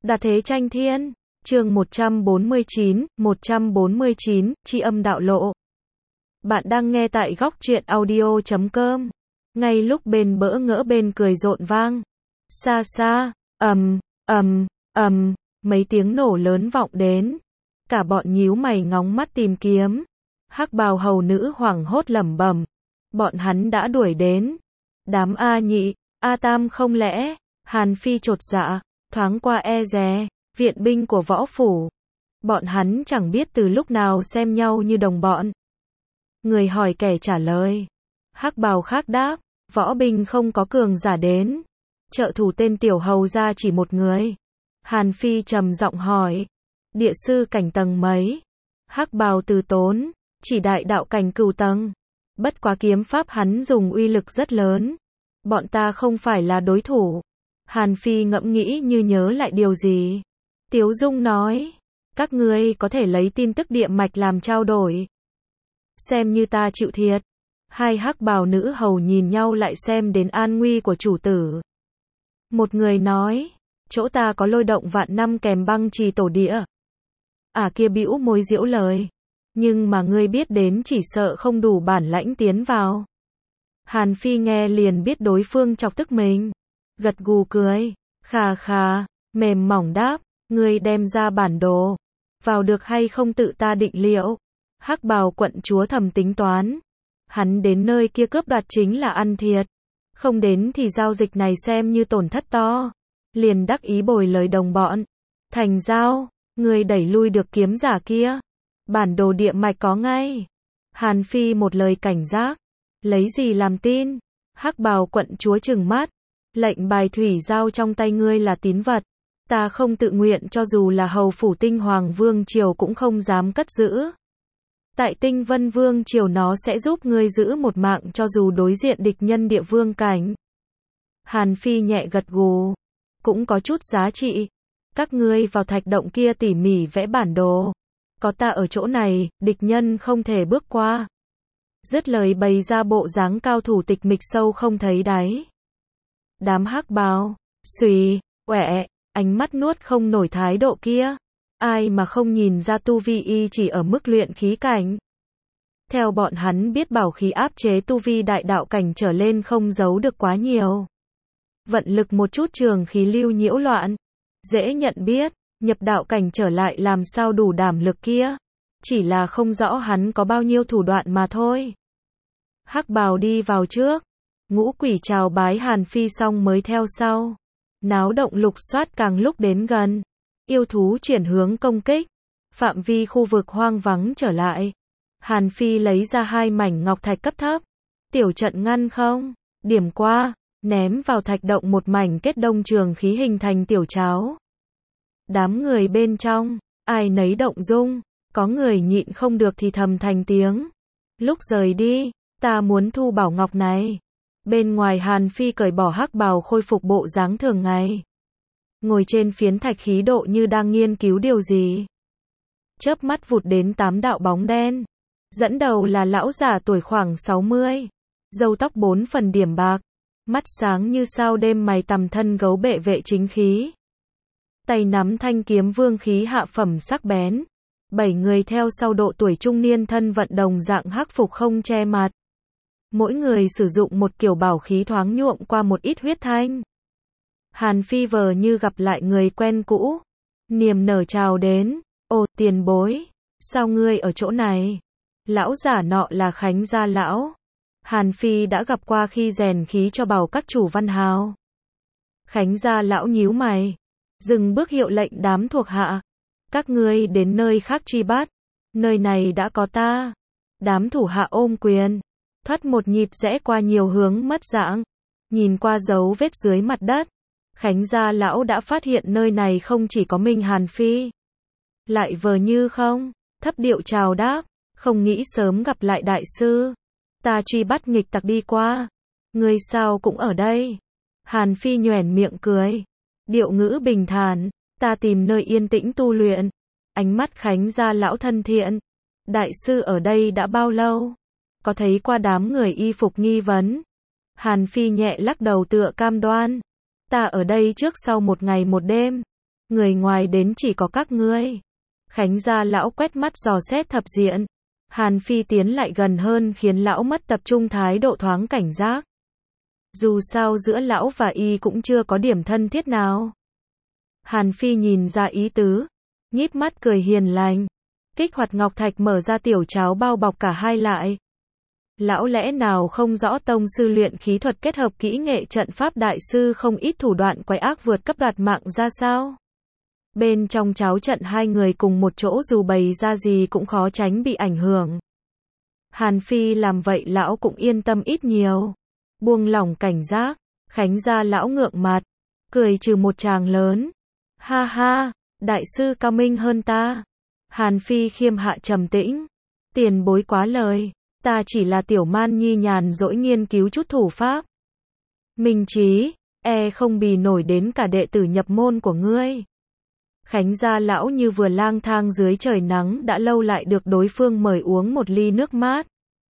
Đa thế tranh thiên, chương 149, tri âm đạo lộ. Bạn đang nghe tại góc truyện audio.com. Ngay lúc bên bỡ ngỡ bên cười rộn vang. Xa xa, mấy tiếng nổ lớn vọng đến. Cả bọn nhíu mày ngóng mắt tìm kiếm. Hắc bào hầu nữ hoảng hốt lẩm bẩm. Bọn hắn đã đuổi đến. Đám A Nhị, A Tam không lẽ, Hàn Phi chột dạ, thoáng qua e dè, viện binh của võ phủ. Bọn hắn chẳng biết từ lúc nào xem nhau như đồng bọn. Người hỏi kẻ trả lời. Hắc bào khác đáp, võ binh không có cường giả đến. Trợ thủ tên tiểu hầu ra chỉ một người. Hàn Phi trầm giọng hỏi, địa sư cảnh tầng mấy? Hắc bào từ tốn, chỉ đại đạo cảnh cửu tầng. Bất quá kiếm pháp hắn dùng uy lực rất lớn. Bọn ta không phải là đối thủ. Hàn Phi ngẫm nghĩ như nhớ lại điều gì. Tiếu Dung nói, các ngươi có thể lấy tin tức địa mạch làm trao đổi. Xem như ta chịu thiệt. Hai hắc bào nữ hầu nhìn nhau lại xem đến an nguy của chủ tử. Một người nói, chỗ ta có lôi động vạn năm kèm băng trì tổ địa. Kia bĩu môi giễu lời. Nhưng mà ngươi biết đến chỉ sợ không đủ bản lãnh tiến vào. Hàn Phi nghe liền biết đối phương chọc tức mình. Gật gù cười, khà khà, mềm mỏng đáp, ngươi đem ra bản đồ. Vào được hay không tự ta định liệu. Hắc bào quận chúa thầm tính toán. Hắn đến nơi kia cướp đoạt chính là ăn thiệt. Không đến thì giao dịch này xem như tổn thất to. Liền đắc ý bồi lời đồng bọn. Thành giao, ngươi đẩy lui được kiếm giả kia. Bản đồ địa mạch có ngay. Hàn Phi một lời cảnh giác. Lấy gì làm tin? Hắc bào quận chúa trừng mắt. Lệnh bài thủy giao trong tay ngươi là tín vật. Ta không tự nguyện cho dù là hầu phủ Tinh Hoàng Vương Triều cũng không dám cất giữ. Tại Tinh Vân Vương Triều nó sẽ giúp ngươi giữ một mạng cho dù đối diện địch nhân địa vương cảnh. Hàn Phi nhẹ gật gù. Cũng có chút giá trị. Các ngươi vào thạch động kia tỉ mỉ vẽ bản đồ. Có ta ở chỗ này, địch nhân không thể bước qua. Dứt lời bày ra bộ dáng cao thủ tịch mịch sâu không thấy đáy. Đám hắc bào, xùy, quẹ, ánh mắt nuốt không nổi thái độ kia. Ai mà không nhìn ra tu vi y chỉ ở mức luyện khí cảnh. Theo bọn hắn biết bảo khí áp chế tu vi đại đạo cảnh trở lên không giấu được quá nhiều. Vận lực một chút trường khí lưu nhiễu loạn. Dễ nhận biết, nhập đạo cảnh trở lại làm sao đủ đảm lực kia. Chỉ là không rõ hắn có bao nhiêu thủ đoạn mà thôi. Hắc bào đi vào trước. Ngũ quỷ chào bái Hàn Phi xong mới theo sau. Náo động lục soát càng lúc đến gần. Yêu thú chuyển hướng công kích. Phạm vi khu vực hoang vắng trở lại. Hàn Phi lấy ra hai mảnh ngọc thạch cấp thấp. Tiểu trận ngăn không? Điểm qua, ném vào thạch động một mảnh kết đông trường khí hình thành tiểu cháo. Đám người bên trong, ai nấy động dung. Có người nhịn không được thì thầm thành tiếng. Lúc rời đi, ta muốn thu bảo ngọc này. Bên ngoài Hàn Phi cởi bỏ hắc bào khôi phục bộ dáng thường ngày. Ngồi trên phiến thạch khí độ như đang nghiên cứu điều gì. Chớp mắt vụt đến 8 đạo bóng đen. Dẫn đầu là lão già tuổi khoảng 60. Râu tóc 4 phần điểm bạc. Mắt sáng như sao đêm mày tằm thân gấu bệ vệ chính khí. Tay nắm thanh kiếm vương khí hạ phẩm sắc bén. 7 người theo sau độ tuổi trung niên thân vận đồng dạng hắc phục không che mặt. Mỗi người sử dụng một kiểu bảo khí thoáng nhuộm qua một ít huyết thanh. Hàn Phi vờ như gặp lại người quen cũ. Niềm nở chào đến. Ồ, tiền bối. Sao ngươi ở chỗ này? Lão giả nọ là Khánh gia lão. Hàn Phi đã gặp qua khi rèn khí cho bảo các chủ văn hào. Khánh gia lão nhíu mày. Dừng bước hiệu lệnh đám thuộc hạ. Các ngươi đến nơi khác truy bắt. Nơi này đã có ta. Đám thủ hạ ôm quyền. Thoát một nhịp rẽ qua nhiều hướng mất dạng. Nhìn qua dấu vết dưới mặt đất. Khánh gia lão đã phát hiện nơi này không chỉ có mình Hàn Phi. Lại vờ như không. Thấp điệu chào đáp. Không nghĩ sớm gặp lại đại sư. Ta truy bắt nghịch tặc đi qua. Ngươi sao cũng ở đây. Hàn Phi nhoẻn miệng cười. Điệu ngữ bình thản. Ta tìm nơi yên tĩnh tu luyện. Ánh mắt Khánh gia lão thân thiện. Đại sư ở đây đã bao lâu? Có thấy qua đám người y phục nghi vấn? Hàn Phi nhẹ lắc đầu tựa cam đoan. Ta ở đây trước sau một ngày một đêm. người ngoài đến chỉ có các ngươi. Khánh gia lão quét mắt dò xét thập diện. Hàn Phi tiến lại gần hơn khiến lão mất tập trung, thái độ thoáng cảnh giác. Dù sao giữa lão và y cũng chưa có điểm thân thiết nào. Hàn Phi nhìn ra ý tứ, nhíp mắt cười hiền lành. Kích hoạt ngọc thạch mở ra tiểu cháo bao bọc cả hai lại. Lão lẽ nào không rõ tông sư luyện khí thuật kết hợp kỹ nghệ trận pháp đại sư không ít thủ đoạn quái ác vượt cấp đoạt mạng ra sao? Bên trong cháo trận hai người cùng một chỗ dù bày ra gì cũng khó tránh bị ảnh hưởng. Hàn Phi làm vậy lão cũng yên tâm ít nhiều. Buông lỏng cảnh giác, Khánh gia lão ngượng mặt, cười trừ một tràng lớn. Ha ha, đại sư cao minh hơn ta. Hàn Phi khiêm hạ trầm tĩnh. Tiền bối quá lời, ta chỉ là tiểu man nhi nhàn rỗi nghiên cứu chút thủ pháp. Minh trí, không bì nổi đến cả đệ tử nhập môn của ngươi. Khánh gia lão như vừa lang thang dưới trời nắng đã lâu lại được đối phương mời uống một ly nước mát.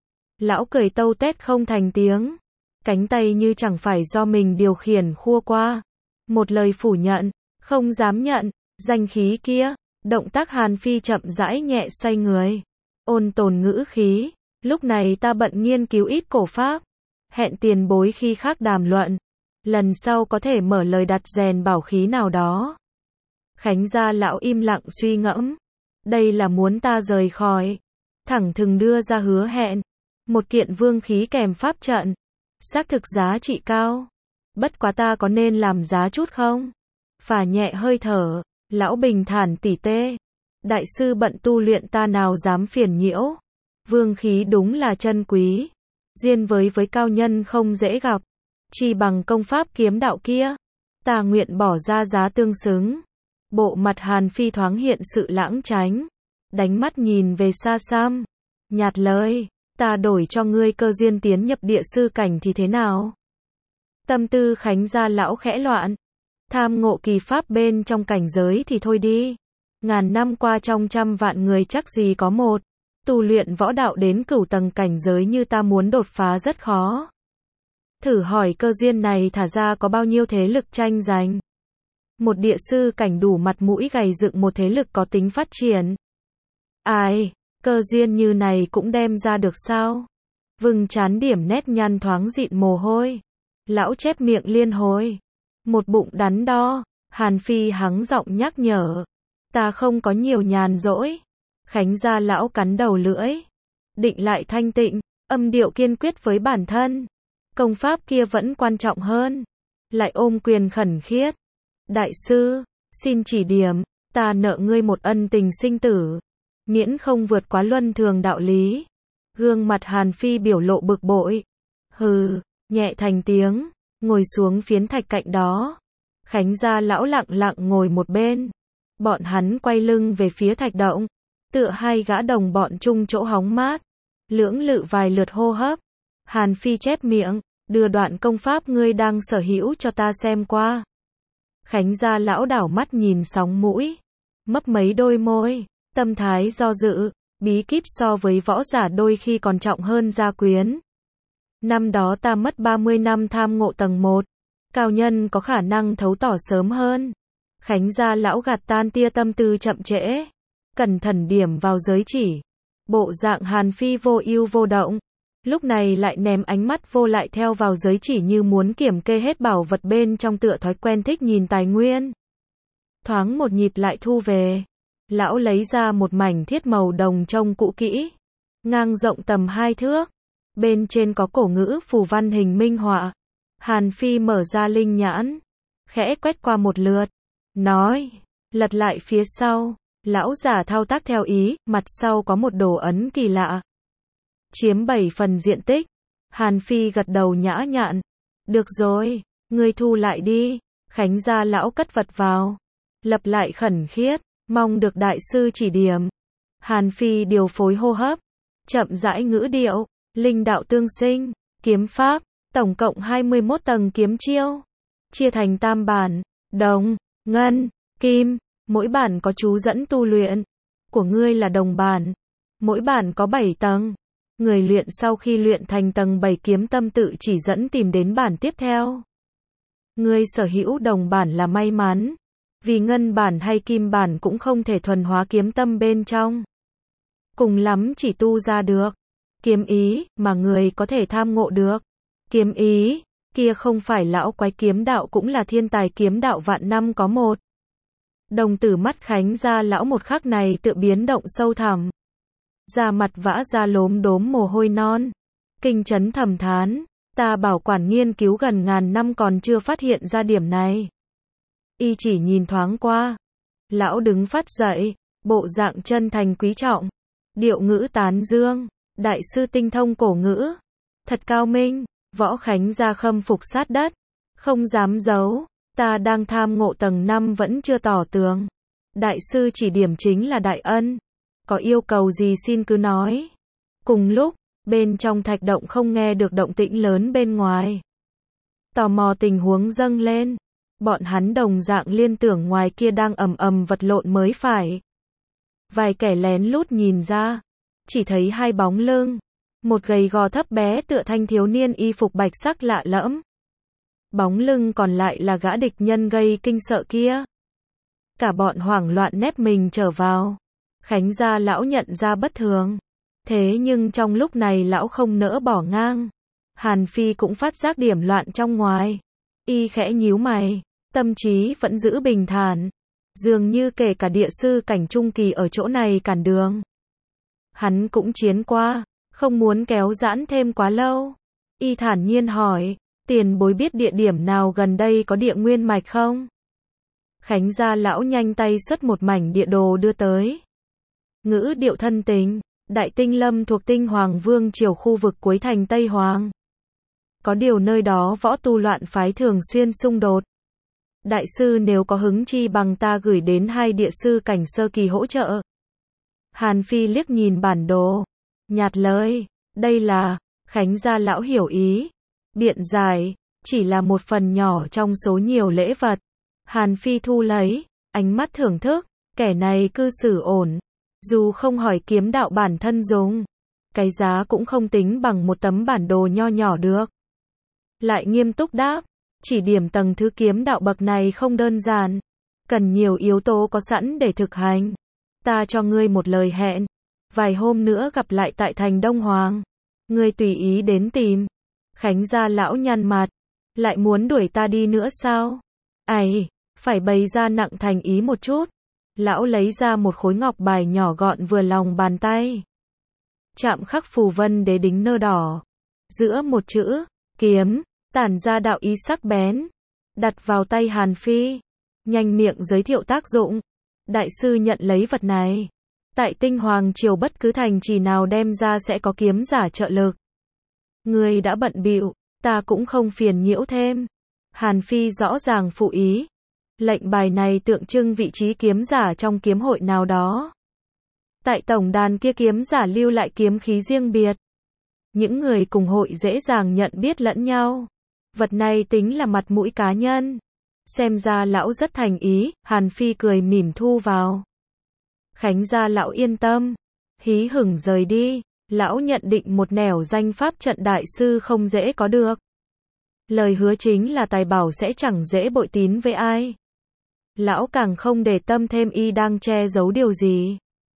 Lão cười tâu tuét không thành tiếng. Cánh tay như chẳng phải do mình điều khiển khua qua. Một lời phủ nhận, không dám nhận, danh khí kia. Động tác Hàn Phi chậm rãi nhẹ xoay người. Ôn tồn ngữ khí. Lúc này ta bận nghiên cứu ít cổ pháp. Hẹn tiền bối khi khác đàm luận. Lần sau có thể mở lời đặt rèn bảo khí nào đó. Khánh gia lão im lặng suy ngẫm. Đây là muốn ta rời khỏi. Thẳng thừng đưa ra hứa hẹn. Một kiện vương khí kèm pháp trận. Xác thực giá trị cao. Bất quá ta có nên làm giá chút không? Phả nhẹ hơi thở. Lão bình thản tỉ tê. Đại sư bận tu luyện ta nào dám phiền nhiễu. Vương khí đúng là chân quý. Duyên với cao nhân không dễ gặp. Chỉ bằng công pháp kiếm đạo kia. Ta nguyện bỏ ra giá tương xứng. Bộ mặt Hàn Phi thoáng hiện sự lãng tránh. Đánh mắt nhìn về xa xăm. Nhạt lời. Ta đổi cho ngươi cơ duyên tiến nhập địa sư cảnh thì thế nào? Tâm tư Khánh gia lão khẽ loạn. Tham ngộ kỳ pháp bên trong cảnh giới thì thôi đi. Ngàn năm qua trong trăm vạn người chắc gì có một. Tu luyện võ đạo đến cửu tầng cảnh giới như ta muốn đột phá rất khó. Thử hỏi cơ duyên này thả ra có bao nhiêu thế lực tranh giành. Một địa sư cảnh đủ mặt mũi gầy dựng một thế lực có tính phát triển. Ai, cơ duyên như này cũng đem ra được sao? Vừng trán điểm nét nhăn thoáng dịn mồ hôi. Lão chép miệng liên hồi. Một bụng đắn đo. Hàn Phi hắng giọng nhắc nhở. Ta không có nhiều nhàn rỗi. Khánh gia lão cắn đầu lưỡi. Định lại thanh tịnh. Âm điệu kiên quyết với bản thân. Công pháp kia vẫn quan trọng hơn. Lại ôm quyền khẩn khiết. Đại sư, xin chỉ điểm. Ta nợ ngươi một ân tình sinh tử. Miễn không vượt quá luân thường đạo lý. Gương mặt Hàn Phi biểu lộ bực bội. Hừ, nhẹ thành tiếng. Ngồi xuống phiến thạch cạnh đó. Khánh gia lão lặng lặng ngồi một bên. Bọn hắn quay lưng về phía thạch động. Tựa hai gã đồng bọn chung chỗ hóng mát. Lưỡng lự vài lượt hô hấp. Hàn Phi chép miệng. Đưa đoạn công pháp ngươi đang sở hữu cho ta xem qua. Khánh gia lão đảo mắt nhìn sóng mũi. Mấp mấy đôi môi. Tâm thái do dự. Bí kíp so với võ giả đôi khi còn trọng hơn gia quyến. Năm đó ta mất 30 năm tham ngộ tầng 1. Cao nhân có khả năng thấu tỏ sớm hơn. Khánh gia lão gạt tan tia tâm tư chậm trễ. Cẩn thận điểm vào giới chỉ. Bộ dạng Hàn Phi vô ưu vô động. Lúc này lại ném ánh mắt vô lại theo vào giới chỉ như muốn kiểm kê hết bảo vật bên trong, tựa thói quen thích nhìn tài nguyên. Thoáng một nhịp lại thu về. Lão lấy ra một mảnh thiết màu đồng trông cũ kỹ. Ngang rộng tầm 2 thước. Bên trên có cổ ngữ phù văn hình minh họa. Hàn Phi mở ra linh nhãn. Khẽ quét qua một lượt. Nói. Lật lại phía sau. Lão giả thao tác theo ý. Mặt sau có một đồ ấn kỳ lạ. Chiếm 7 phần diện tích. Hàn Phi gật đầu nhã nhặn. Được rồi. Ngươi thu lại đi. Khánh gia lão cất vật vào. Lập lại khẩn khiết. Mong được đại sư chỉ điểm. Hàn Phi điều phối hô hấp. Chậm rãi ngữ điệu. Linh đạo tương sinh. Kiếm pháp. Tổng cộng 21 tầng kiếm chiêu. Chia thành tam bản. Đồng, ngân, kim. Mỗi bản có chú dẫn tu luyện. Của ngươi là đồng bản. Mỗi bản có 7 tầng. Người luyện sau khi luyện thành tầng 7 kiếm tâm tự chỉ dẫn tìm đến bản tiếp theo. Ngươi sở hữu đồng bản là may mắn. Vì ngân bản hay kim bản cũng không thể thuần hóa kiếm tâm bên trong. Cùng lắm chỉ tu ra được kiếm ý mà người có thể tham ngộ được. Kiếm ý kia không phải lão quái kiếm đạo cũng là thiên tài kiếm đạo vạn năm có một. Đồng tử mắt Khánh Gia lão một khắc này tự biến động sâu thẳm. Da mặt vã ra lốm đốm mồ hôi non. Kinh chấn thầm thán, ta bảo quản nghiên cứu gần ngàn năm còn chưa phát hiện ra điểm này. Y chỉ nhìn thoáng qua. Lão đứng phát dậy, bộ dạng chân thành quý trọng. Điệu ngữ tán dương, đại sư tinh thông cổ ngữ. Thật cao minh, Võ Khánh Gia khâm phục sát đất. Không dám giấu, ta đang tham ngộ tầng 5 vẫn chưa tỏ tường. Đại sư chỉ điểm chính là đại ân. Có yêu cầu gì xin cứ nói. Cùng lúc, bên trong thạch động không nghe được động tĩnh lớn bên ngoài. Tò mò tình huống dâng lên. Bọn hắn đồng dạng liên tưởng ngoài kia đang ầm ầm vật lộn mới phải. Vài kẻ lén lút nhìn ra. Chỉ thấy hai bóng lưng. Một gầy gò thấp bé tựa thanh thiếu niên y phục bạch sắc lạ lẫm. Bóng lưng còn lại là gã địch nhân gây kinh sợ kia. Cả bọn hoảng loạn nép mình trở vào. Khánh Gia lão nhận ra bất thường. Thế nhưng trong lúc này lão không nỡ bỏ ngang. Hàn Phi cũng phát giác điểm loạn trong ngoài. Y khẽ nhíu mày. Tâm trí vẫn giữ bình thản. Dường như kể cả địa sư cảnh trung kỳ ở chỗ này cản đường. Hắn cũng chiến qua. Không muốn kéo giãn thêm quá lâu. Y thản nhiên hỏi. Tiền bối biết địa điểm nào gần đây có địa nguyên mạch không? Khánh Gia lão nhanh tay xuất một mảnh địa đồ đưa tới. Ngữ điệu thân tình. Đại Tinh Lâm thuộc Tinh Hoàng Vương triều khu vực cuối thành Tây Hoàng. Có điều nơi đó võ tu loạn phái thường xuyên xung đột. Đại sư nếu có hứng chi bằng ta gửi đến hai địa sư cảnh sơ kỳ hỗ trợ. Hàn Phi liếc nhìn bản đồ. Nhạt lời. Đây là. Khánh Gia lão hiểu ý. Biện giải. Chỉ là một phần nhỏ trong số nhiều lễ vật. Hàn Phi thu lấy. Ánh mắt thưởng thức. Kẻ này cư xử ổn. Dù không hỏi kiếm đạo bản thân dùng. Cái giá cũng không tính bằng một tấm bản đồ nho nhỏ được. Lại nghiêm túc đáp. Chỉ điểm tầng thứ kiếm đạo bậc này không đơn giản. Cần nhiều yếu tố có sẵn để thực hành. Ta cho ngươi một lời hẹn. Vài hôm nữa gặp lại tại thành Đông Hoàng. Ngươi tùy ý đến tìm. Khánh Gia lão nhăn mặt. Lại muốn đuổi ta đi nữa sao? Ây, phải bày ra nặng thành ý một chút. Lão lấy ra một khối ngọc bài nhỏ gọn vừa lòng bàn tay. Chạm khắc phù vân đế đính nơ đỏ. Giữa một chữ, kiếm, tản ra đạo ý sắc bén. Đặt vào tay Hàn Phi. Nhanh miệng giới thiệu tác dụng. Đại sư nhận lấy vật này. Tại Tinh Hoàng triều bất cứ thành trì nào đem ra sẽ có kiếm giả trợ lực. Ngươi đã bận bịu, ta cũng không phiền nhiễu thêm. Hàn Phi rõ ràng phụ ý. Lệnh bài này tượng trưng vị trí kiếm giả trong kiếm hội nào đó. Tại tổng đàn kia kiếm giả lưu lại kiếm khí riêng biệt. Những người cùng hội dễ dàng nhận biết lẫn nhau. Vật này tính là mặt mũi cá nhân. Xem ra lão rất thành ý, Hàn Phi cười mỉm thu vào. Khánh Gia lão yên tâm. Hí hửng rời đi. Lão nhận định một nẻo danh pháp trận đại sư không dễ có được. Lời hứa chính là tài bảo sẽ chẳng dễ bội tín với ai. Lão càng không để tâm thêm y đang che giấu điều gì.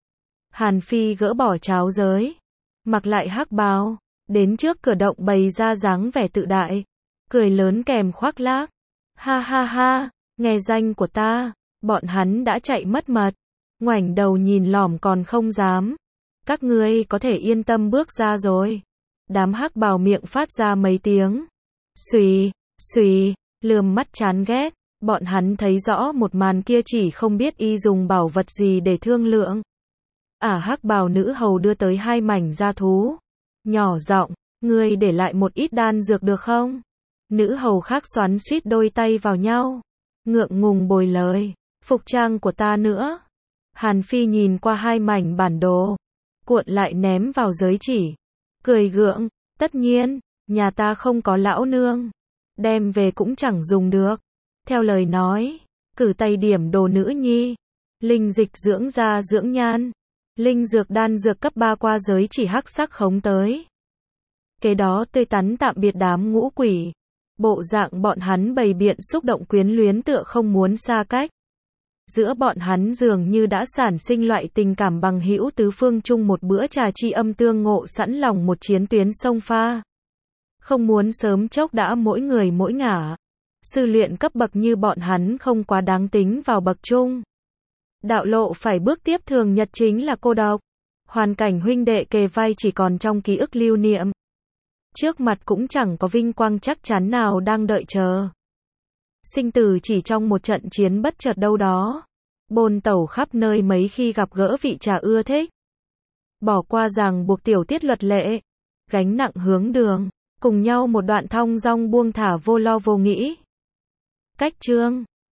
Hàn Phi gỡ bỏ tráo giới. Mặc lại hắc bào. Đến trước cửa động bày ra dáng vẻ tự đại. Cười lớn kèm khoác lác. Ha ha ha, nghe danh của ta. Bọn hắn đã chạy mất mật. Ngoảnh đầu nhìn lỏm còn không dám. Các ngươi có thể yên tâm bước ra rồi. Đám hắc bào miệng phát ra mấy tiếng. Xùy, xùy, lườm mắt chán ghét. Bọn hắn thấy rõ một màn kia chỉ không biết y dùng bảo vật gì để thương lượng. Hắc bào nữ hầu đưa tới hai mảnh da thú. Nhỏ giọng, ngươi để lại một ít đan dược được không? Nữ hầu khác xoắn suýt đôi tay vào nhau. Ngượng ngùng bồi lời. Phục trang của ta nữa. Hàn Phi nhìn qua hai mảnh bản đồ. Cuộn lại ném vào giới chỉ. Cười gượng, tất nhiên, nhà ta không có lão nương. Đem về cũng chẳng dùng được. Theo lời nói, cử tay điểm đồ nữ nhi. Linh dịch dưỡng da dưỡng nhan. Linh dược đan dược cấp 3 qua giới chỉ hắc sắc khống tới. Kế đó tươi tắn tạm biệt đám ngũ quỷ. Bộ dạng bọn hắn bày biện xúc động quyến luyến tựa không muốn xa cách. Giữa bọn hắn dường như đã sản sinh loại tình cảm bằng hữu tứ phương chung một bữa trà tri âm tương ngộ sẵn lòng một chiến tuyến sông pha. Không muốn sớm chốc đã mỗi người mỗi ngả. Sư luyện cấp bậc như bọn hắn không quá đáng tính vào bậc chung. Đạo lộ phải bước tiếp thường nhật chính là cô độc. Hoàn cảnh huynh đệ kề vai chỉ còn trong ký ức lưu niệm. Trước mặt cũng chẳng có vinh quang chắc chắn nào đang đợi chờ. Sinh tử chỉ trong một trận chiến bất chợt đâu đó. Bôn tẩu khắp nơi mấy khi gặp gỡ vị trà ưa thích. Bỏ qua ràng buộc tiểu tiết luật lệ. Gánh nặng hướng đường. Cùng nhau một đoạn thong dong buông thả vô lo vô nghĩ. Cách chương